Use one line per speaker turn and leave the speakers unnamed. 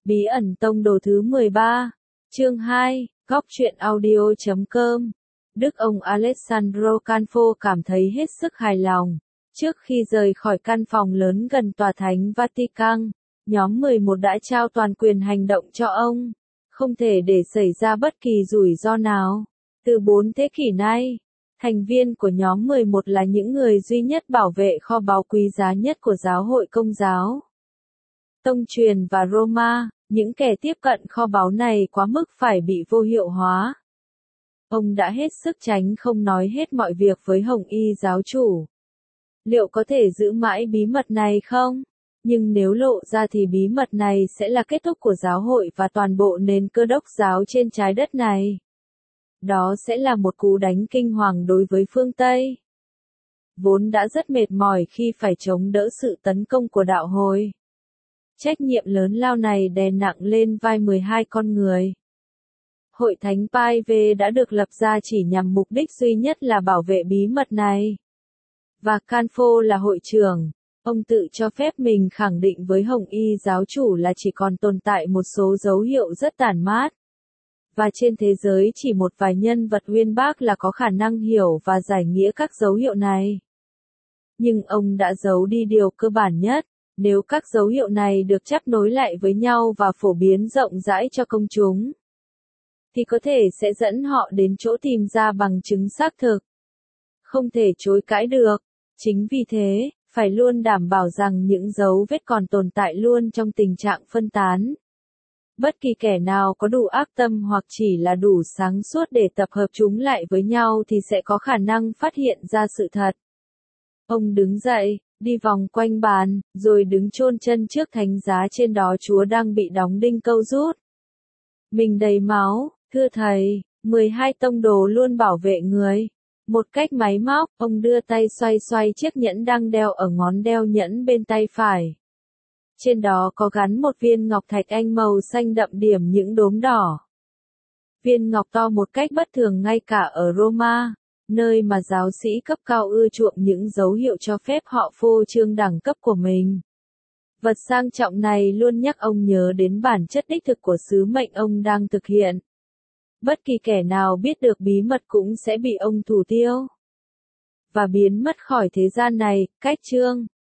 Bí ẩn tông đồ thứ 13, chương 2, góc truyện audio.com. Đức ông Alessandro Canfo cảm thấy hết sức hài lòng. Trước khi rời khỏi căn phòng lớn gần tòa thánh Vatican, nhóm 11 đã trao toàn quyền hành động cho ông. Không thể để xảy ra bất kỳ rủi ro nào. Từ 4 thế kỷ nay, thành viên của nhóm 11 là những người duy nhất bảo vệ kho báu quý giá nhất của giáo hội Công giáo, Tông truyền và Roma. Những kẻ tiếp cận kho báu này quá mức phải bị vô hiệu hóa. Ông đã hết sức tránh không nói hết mọi việc với Hồng Y giáo chủ. Liệu có thể giữ mãi bí mật này không? Nhưng nếu lộ ra thì bí mật này sẽ là kết thúc của giáo hội và toàn bộ nền Cơ đốc giáo trên trái đất này. Đó sẽ là một cú đánh kinh hoàng đối với phương Tây, vốn đã rất mệt mỏi khi phải chống đỡ sự tấn công của đạo hồi. Trách nhiệm lớn lao này đè nặng lên vai 12 con người. Hội Thánh Piave đã được lập ra chỉ nhằm mục đích duy nhất là bảo vệ bí mật này. Và Canfo là hội trưởng, ông tự cho phép mình khẳng định với Hồng Y giáo chủ là chỉ còn tồn tại một số dấu hiệu rất tản mát. Và trên thế giới chỉ một vài nhân vật uyên bác là có khả năng hiểu và giải nghĩa các dấu hiệu này. Nhưng ông đã giấu đi điều cơ bản nhất. Nếu các dấu hiệu này được chắp nối lại với nhau và phổ biến rộng rãi cho công chúng, thì có thể sẽ dẫn họ đến chỗ tìm ra bằng chứng xác thực. Không thể chối cãi được. Chính vì thế, phải luôn đảm bảo rằng những dấu vết còn tồn tại luôn trong tình trạng phân tán. Bất kỳ kẻ nào có đủ ác tâm hoặc chỉ là đủ sáng suốt để tập hợp chúng lại với nhau thì sẽ có khả năng phát hiện ra sự thật. Ông đứng dậy, đi vòng quanh bàn, rồi đứng chôn chân trước thánh giá trên đó Chúa đang bị đóng đinh câu rút. Mình đầy máu, thưa thầy, 12 tông đồ luôn bảo vệ người. Một cách máy móc, ông đưa tay xoay xoay chiếc nhẫn đang đeo ở ngón đeo nhẫn bên tay phải. Trên đó có gắn một viên ngọc thạch anh màu xanh đậm điểm những đốm đỏ. Viên ngọc to một cách bất thường ngay cả ở Roma, nơi mà giáo sĩ cấp cao ưa chuộng những dấu hiệu cho phép họ phô trương đẳng cấp của mình. Vật sang trọng này luôn nhắc ông nhớ đến bản chất đích thực của sứ mệnh ông đang thực hiện. Bất kỳ kẻ nào biết được bí mật cũng sẽ bị ông thủ tiêu và biến mất khỏi thế gian này. Cách chương